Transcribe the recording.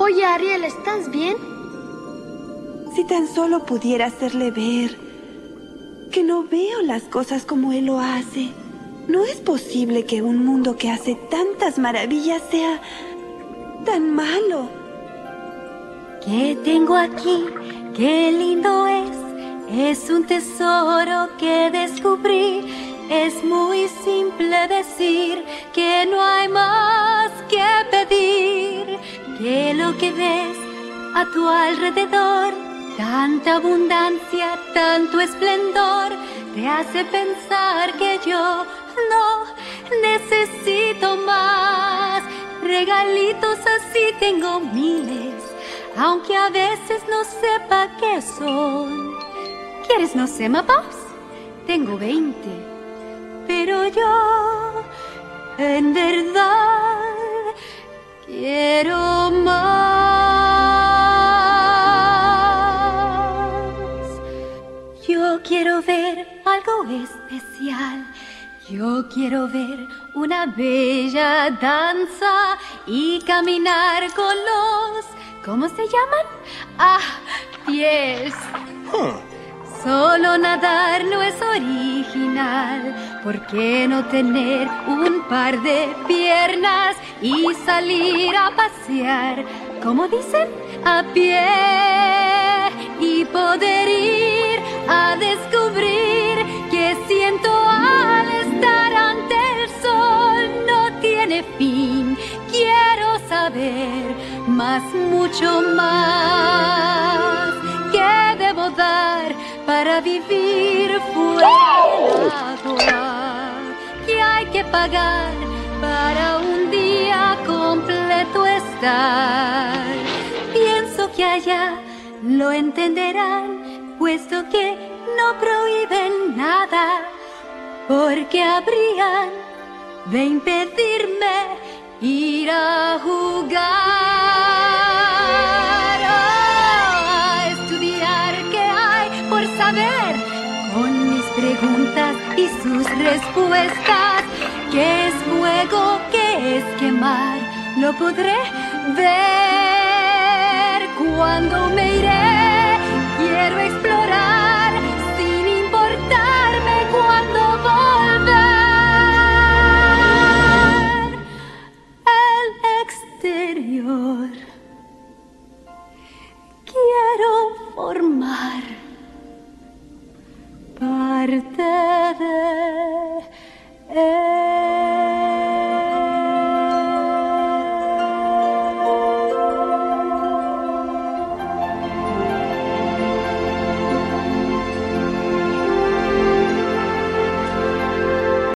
Oye, Ariel, ¿estás bien? Si tan solo pudiera hacerle ver que no veo las cosas como él lo hace. No es posible que un mundo que hace tantas maravillas sea tan malo. ¿Qué tengo aquí? ¡Qué lindo es! Es un tesoro que descubrí. Es muy simple decir que no hay más que pedir. Que lo que ves a tu alrededor, tanta abundancia, tanto esplendor, te hace pensar que yo no necesito más. Regalitos así tengo miles, aunque a veces no sepa qué son. ¿Quieres no sé, Pops? Tengo 20, pero yo en verdad quiero más. Yo quiero ver algo especial. Yo quiero ver una bella danza y caminar con los... ¿Cómo se llaman? Ah, pies. Solo nadar no es original. ¿Por qué no tener un par de piernas y salir a pasear? ¿Cómo dicen? A pie y poder ir a descubrir que siento al estar ante el sol no tiene fin. Quiero saber más, mucho más. ¿Qué debo dar para vivir fuera del agua? ¿Qué hay que pagar para un día completo estar? Pienso que allá lo entenderán, puesto que no prohíben nada, porque habrían de impedirme ir a jugar, a estudiar qué hay por saber, con mis preguntas y sus respuestas. ¿Qué es fuego? ¿Qué es quemar? Lo podré ver cuando me iré.